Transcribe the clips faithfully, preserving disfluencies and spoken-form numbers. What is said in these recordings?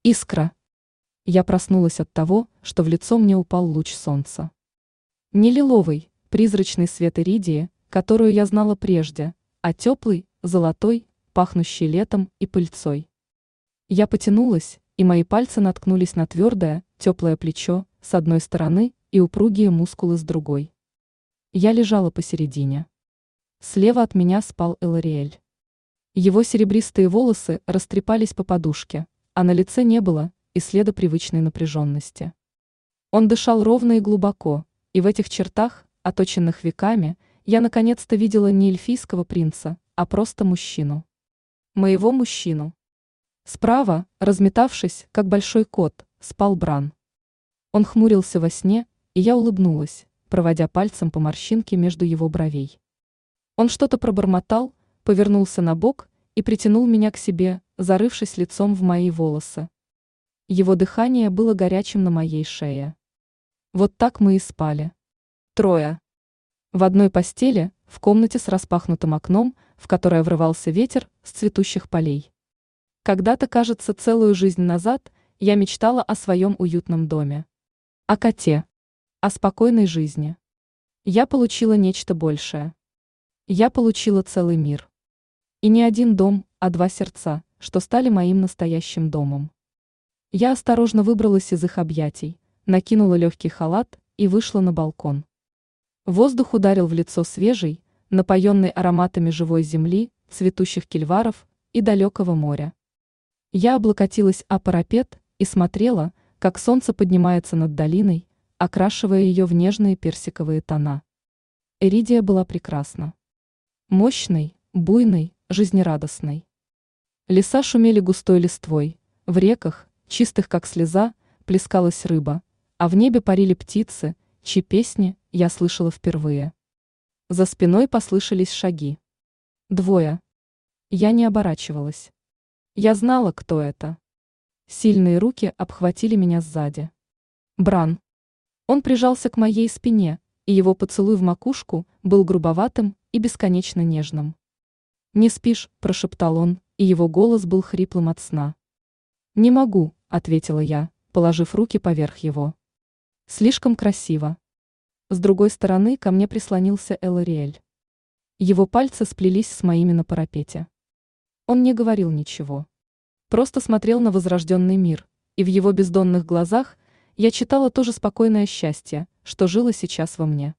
Искра. Я проснулась от того, что в лицо мне упал луч солнца. Не лиловый, призрачный свет иридии, которую я знала прежде, а теплый, золотой, пахнущий летом и пыльцой. Я потянулась, и мои пальцы наткнулись на твердое, теплое плечо с одной стороны и упругие мускулы с другой. Я лежала посередине. Слева от меня спал Элариэль. Его серебристые волосы растрепались по подушке, а на лице не было и следа привычной напряженности. Он дышал ровно и глубоко, и в этих чертах, оточенных веками, я наконец-то видела не эльфийского принца, а просто мужчину. Моего мужчину. Справа, разметавшись, как большой кот, спал Бран. Он хмурился во сне, и я улыбнулась, проводя пальцем по морщинке между его бровей. Он что-то пробормотал, повернулся на бок и притянул меня к себе, зарывшись лицом в мои волосы. Его дыхание было горячим на моей шее. Вот так мы и спали. Трое. В одной постели, в комнате с распахнутым окном, в которое врывался ветер с цветущих полей. Когда-то, кажется, целую жизнь назад, я мечтала о своем уютном доме. О коте. О спокойной жизни. Я получила нечто большее. Я получила целый мир. И не один дом, а два сердца, что стали моим настоящим домом. Я осторожно выбралась из их объятий, накинула легкий халат и вышла на балкон. Воздух ударил в лицо свежий, напоенный ароматами живой земли, цветущих кильваров и далекого моря. Я облокотилась о парапет и смотрела, как солнце поднимается над долиной, окрашивая ее в нежные персиковые тона. Иридия была прекрасна. Мощной, буйной, жизнерадостной. Леса шумели густой листвой, в реках, чистых как слеза, плескалась рыба, а в небе парили птицы, чьи песни я слышала впервые. За спиной послышались шаги. Двое. Я не оборачивалась. Я знала, кто это. Сильные руки обхватили меня сзади. Бран. Он прижался к моей спине, и его поцелуй в макушку был грубоватым и бесконечно нежным. «Не спишь», – прошептал он, и его голос был хриплым от сна. «Не могу», – ответила я, положив руки поверх его. «Слишком красиво». С другой стороны ко мне прислонился Элариэль. Его пальцы сплелись с моими на парапете. Он не говорил ничего. Просто смотрел на возрожденный мир, и в его бездонных глазах я читала то же спокойное счастье, что жило сейчас во мне.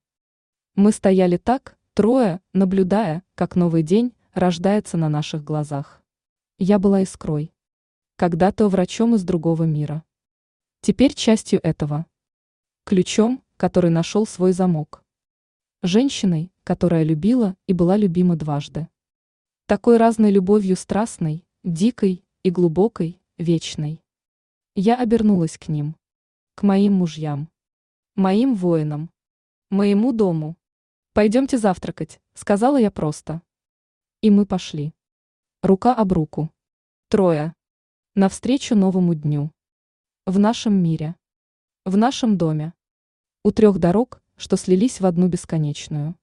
Мы стояли так, трое, наблюдая, как новый день рождается на наших глазах. Я была искрой. Когда-то врачом из другого мира. Теперь частью этого. Ключом, который нашел свой замок. Женщиной, которая любила и была любима дважды. Такой разной любовью страстной, дикой и глубокой, вечной. Я обернулась к ним. К моим мужьям. Моим воинам. Моему дому. «Пойдемте завтракать», — сказала я просто. И мы пошли. Рука об руку. Трое. Навстречу новому дню. В нашем мире. В нашем доме. У трех дорог, что слились в одну бесконечную.